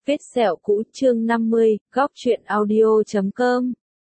Vết sẹo cũ chương 50, góc truyện audio.com.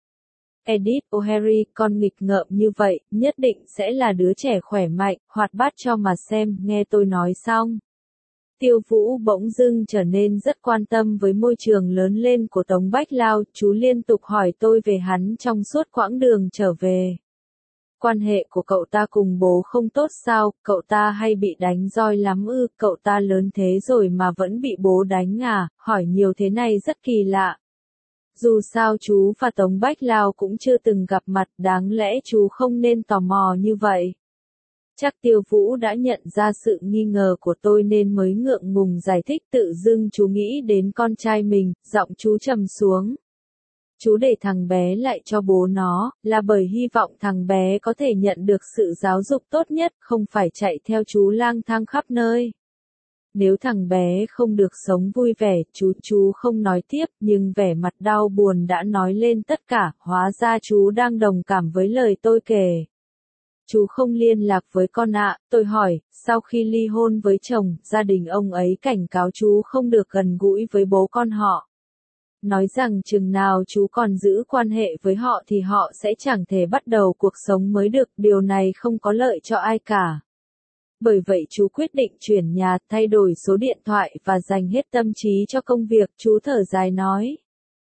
Edith O'Harry, con nghịch ngợm như vậy, nhất định sẽ là đứa trẻ khỏe mạnh, hoạt bát cho mà xem, nghe tôi nói xong. Tiêu Vũ bỗng dưng trở nên rất quan tâm với môi trường lớn lên của Tống Bách Lao, chú liên tục hỏi tôi về hắn trong suốt quãng đường trở về. Quan hệ của cậu ta cùng bố không tốt sao, cậu ta hay bị đánh roi lắm ư, cậu ta lớn thế rồi mà vẫn bị bố đánh à, hỏi nhiều thế này rất kỳ lạ. Dù sao chú và Tống Bách Lao cũng chưa từng gặp mặt, đáng lẽ chú không nên tò mò như vậy. Chắc Tiêu Vũ đã nhận ra sự nghi ngờ của tôi nên mới ngượng ngùng giải thích, tự dưng chú nghĩ đến con trai mình, giọng chú trầm xuống. Chú để thằng bé lại cho bố nó, là bởi hy vọng thằng bé có thể nhận được sự giáo dục tốt nhất, không phải chạy theo chú lang thang khắp nơi. Nếu thằng bé không được sống vui vẻ, chú không nói tiếp, nhưng vẻ mặt đau buồn đã nói lên tất cả, hóa ra chú đang đồng cảm với lời tôi kể. Chú không liên lạc với con ạ, tôi hỏi, sau khi ly hôn với chồng, gia đình ông ấy cảnh cáo chú không được gần gũi với bố con họ. Nói rằng chừng nào chú còn giữ quan hệ với họ thì họ sẽ chẳng thể bắt đầu cuộc sống mới được, điều này không có lợi cho ai cả. Bởi vậy chú quyết định chuyển nhà, thay đổi số điện thoại và dành hết tâm trí cho công việc, chú thở dài nói.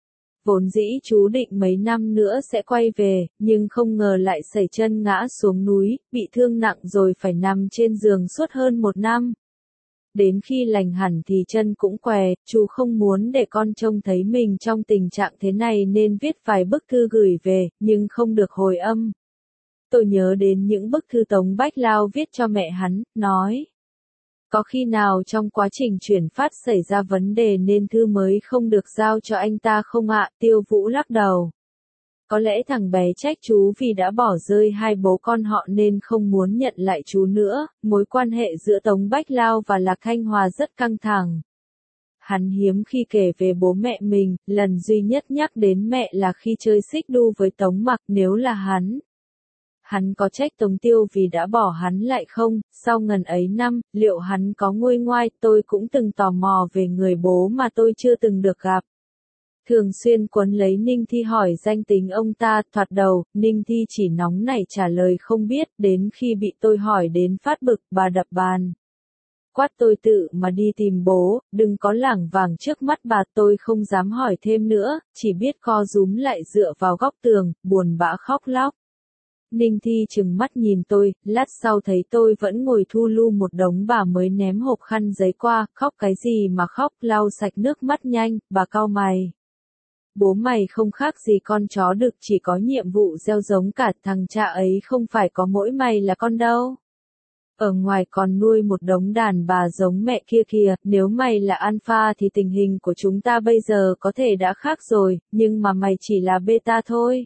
Vốn dĩ chú định mấy năm nữa sẽ quay về, nhưng không ngờ lại sẩy chân ngã xuống núi, bị thương nặng rồi phải nằm trên giường suốt hơn 1 năm. Đến khi lành hẳn thì chân cũng què, chú không muốn để con trông thấy mình trong tình trạng thế này nên viết vài bức thư gửi về, nhưng không được hồi âm. Tôi nhớ đến những bức thư Tống Bách Lao viết cho mẹ hắn, nói. Có khi nào trong quá trình chuyển phát xảy ra vấn đề nên thư mới không được giao cho anh ta không ạ? Tiêu Vũ lắc đầu. Có lẽ thằng bé trách chú vì đã bỏ rơi hai bố con họ nên không muốn nhận lại chú nữa, mối quan hệ giữa Tống Bách Lao và Lạc Thanh Hòa rất căng thẳng. Hắn hiếm khi kể về bố mẹ mình, lần duy nhất nhắc đến mẹ là khi chơi xích đu với Tống Mặc, nếu là hắn có trách Tống Tiêu vì đã bỏ hắn lại không? Sau ngần ấy năm, liệu hắn có nguôi ngoai? Tôi cũng từng tò mò về người bố mà tôi chưa từng được gặp. Thường xuyên quấn lấy Ninh Thi hỏi danh tính ông ta, thoạt đầu, Ninh Thi chỉ nóng nảy trả lời không biết, đến khi bị tôi hỏi đến phát bực, bà đập bàn. Quát tôi tự mà đi tìm bố, đừng có lảng vảng trước mắt bà. Tôi không dám hỏi thêm nữa, chỉ biết co rúm lại dựa vào góc tường, buồn bã khóc lóc. Ninh Thi trừng mắt nhìn tôi, lát sau thấy tôi vẫn ngồi thu lu một đống bà mới ném hộp khăn giấy qua, khóc cái gì mà khóc, lau sạch nước mắt nhanh, bà cau mày. Bố mày không khác gì con chó đực, chỉ có nhiệm vụ gieo giống cả, thằng cha ấy không phải có mỗi mày là con đâu. Ở ngoài còn nuôi một đống đàn bà giống mẹ kia kìa, nếu mày là alpha thì tình hình của chúng ta bây giờ có thể đã khác rồi, nhưng mà mày chỉ là beta thôi.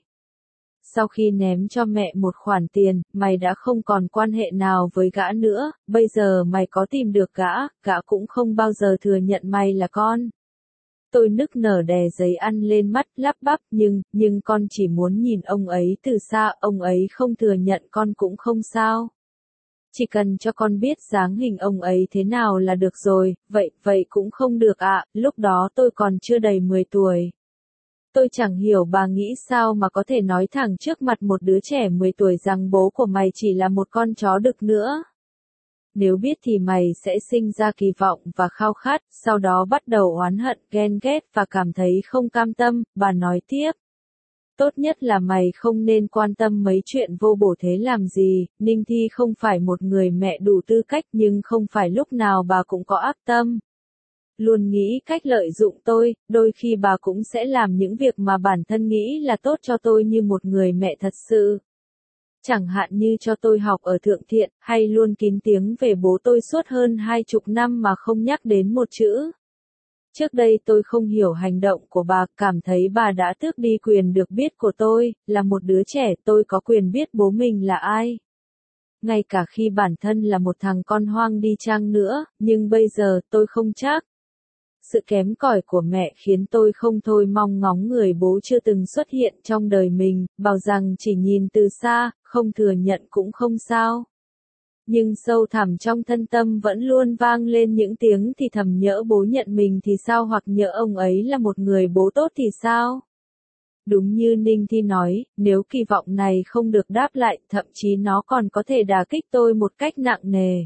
Sau khi ném cho mẹ một khoản tiền, mày đã không còn quan hệ nào với gã nữa, bây giờ mày có tìm được gã cũng không bao giờ thừa nhận mày là con. Tôi nức nở đè giấy ăn lên mắt, lắp bắp, nhưng con chỉ muốn nhìn ông ấy từ xa, ông ấy không thừa nhận con cũng không sao. Chỉ cần cho con biết dáng hình ông ấy thế nào là được rồi, vậy cũng không được ạ, lúc đó tôi còn chưa đầy 10 tuổi. Tôi chẳng hiểu bà nghĩ sao mà có thể nói thẳng trước mặt một đứa trẻ 10 tuổi rằng bố của mày chỉ là một con chó đực nữa. Nếu biết thì mày sẽ sinh ra kỳ vọng và khao khát, sau đó bắt đầu oán hận, ghen ghét và cảm thấy không cam tâm, bà nói tiếp. Tốt nhất là mày không nên quan tâm mấy chuyện vô bổ thế làm gì, Ninh Thi không phải một người mẹ đủ tư cách nhưng không phải lúc nào bà cũng có ác tâm. Luôn nghĩ cách lợi dụng tôi, đôi khi bà cũng sẽ làm những việc mà bản thân nghĩ là tốt cho tôi như một người mẹ thật sự. Chẳng hạn như cho tôi học ở Thượng Thiện, hay luôn kín tiếng về bố tôi suốt hơn 20 năm mà không nhắc đến một chữ. Trước đây tôi không hiểu hành động của bà, cảm thấy bà đã tước đi quyền được biết của tôi, là một đứa trẻ tôi có quyền biết bố mình là ai. Ngay cả khi bản thân là một thằng con hoang đi chăng nữa, nhưng bây giờ tôi không chắc. Sự kém cỏi của mẹ khiến tôi không thôi mong ngóng người bố chưa từng xuất hiện trong đời mình, bảo rằng chỉ nhìn từ xa, không thừa nhận cũng không sao. Nhưng sâu thẳm trong thân tâm vẫn luôn vang lên những tiếng thì thầm nhỡ bố nhận mình thì sao, hoặc nhỡ ông ấy là một người bố tốt thì sao. Đúng như Ninh Thi nói, nếu kỳ vọng này không được đáp lại, thậm chí nó còn có thể đả kích tôi một cách nặng nề.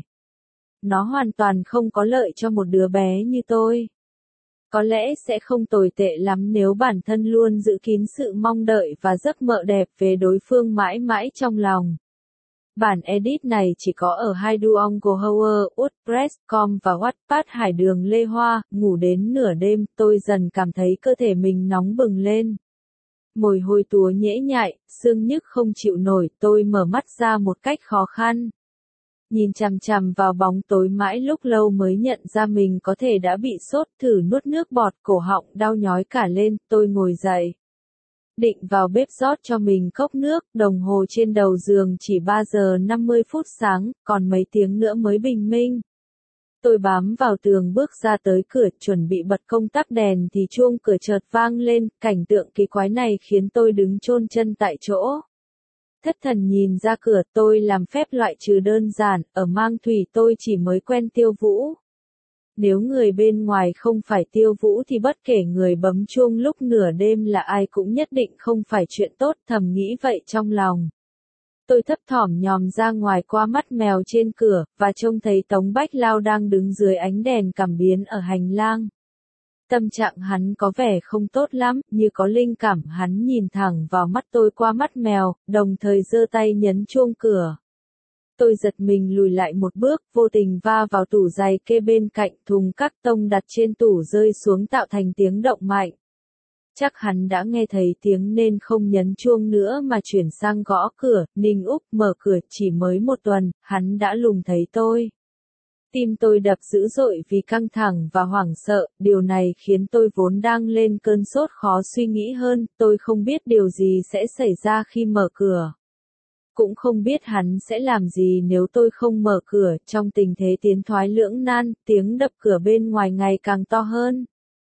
Nó hoàn toàn không có lợi cho một đứa bé như tôi. Có lẽ sẽ không tồi tệ lắm nếu bản thân luôn giữ kín sự mong đợi và giấc mơ đẹp về đối phương mãi mãi trong lòng. Bản edit này chỉ có ở Haiduongohower, WordPress.com và Wattpad. Hải Đường Lê Hoa. Ngủ đến nửa đêm, tôi dần cảm thấy cơ thể mình nóng bừng lên. Mồ hôi túa nhễ nhại, xương nhức không chịu nổi, tôi mở mắt ra một cách khó khăn. Nhìn chằm chằm vào bóng tối mãi lúc lâu mới nhận ra mình có thể đã bị sốt, thử nuốt nước bọt, cổ họng đau nhói cả lên, tôi ngồi dậy. Định vào bếp rót cho mình cốc nước, đồng hồ trên đầu giường chỉ 3 giờ 50 phút sáng, còn mấy tiếng nữa mới bình minh. Tôi bám vào tường bước ra tới cửa, chuẩn bị bật công tắc đèn thì chuông cửa chợt vang lên, cảnh tượng kỳ quái này khiến tôi đứng chôn chân tại chỗ. Thất thần nhìn ra cửa, tôi làm phép loại trừ đơn giản, ở Mang Thủy tôi chỉ mới quen Tiêu Vũ. Nếu người bên ngoài không phải Tiêu Vũ thì bất kể người bấm chuông lúc nửa đêm là ai cũng nhất định không phải chuyện tốt, thầm nghĩ vậy trong lòng. Tôi thấp thỏm nhòm ra ngoài qua mắt mèo trên cửa, và trông thấy Tống Bách Lao đang đứng dưới ánh đèn cảm biến ở hành lang. Tâm trạng hắn có vẻ không tốt lắm, như có linh cảm. Hắn nhìn thẳng vào mắt tôi qua mắt mèo, đồng thời giơ tay nhấn chuông cửa. Tôi giật mình lùi lại một bước, vô tình va vào tủ giày kê bên cạnh, thùng các tông đặt trên tủ rơi xuống tạo thành tiếng động mạnh. Chắc hắn đã nghe thấy tiếng nên không nhấn chuông nữa mà chuyển sang gõ cửa. Ninh Úc mở cửa, chỉ mới một tuần, hắn đã lùng thấy tôi. Tim tôi đập dữ dội vì căng thẳng và hoảng sợ, điều này khiến tôi vốn đang lên cơn sốt khó suy nghĩ hơn, tôi không biết điều gì sẽ xảy ra khi mở cửa. Cũng không biết hắn sẽ làm gì nếu tôi không mở cửa. Trong tình thế tiến thoái lưỡng nan, tiếng đập cửa bên ngoài ngày càng to hơn.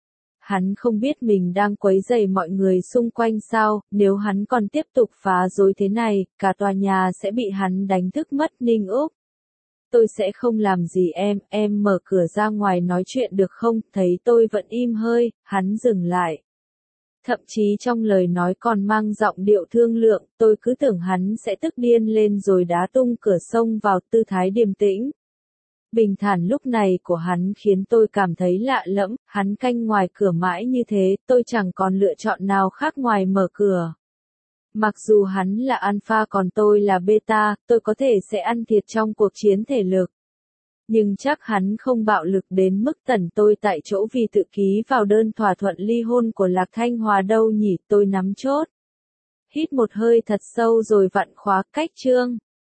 Hắn không biết mình đang quấy rầy mọi người xung quanh sao, nếu hắn còn tiếp tục phá rối thế này, cả tòa nhà sẽ bị hắn đánh thức mất. Ninh Úc, tôi sẽ không làm gì em mở cửa ra ngoài nói chuyện được không? Thấy tôi vẫn im hơi, hắn dừng lại. Thậm chí trong lời nói còn mang giọng điệu thương lượng, tôi cứ tưởng hắn sẽ tức điên lên rồi đá tung cửa xông vào. Tư thái điềm tĩnh, bình thản lúc này của hắn khiến tôi cảm thấy lạ lẫm. Hắn canh ngoài cửa mãi như thế, tôi chẳng còn lựa chọn nào khác ngoài mở cửa. Mặc dù hắn là alpha còn tôi là beta, tôi có thể sẽ ăn thiệt trong cuộc chiến thể lực. Nhưng chắc hắn không bạo lực đến mức tẩn tôi tại chỗ vì tự ký vào đơn thỏa thuận ly hôn của Lạc Thanh Hòa đâu nhỉ. Tôi nắm chốt. Hít một hơi thật sâu rồi vặn khóa cách chương.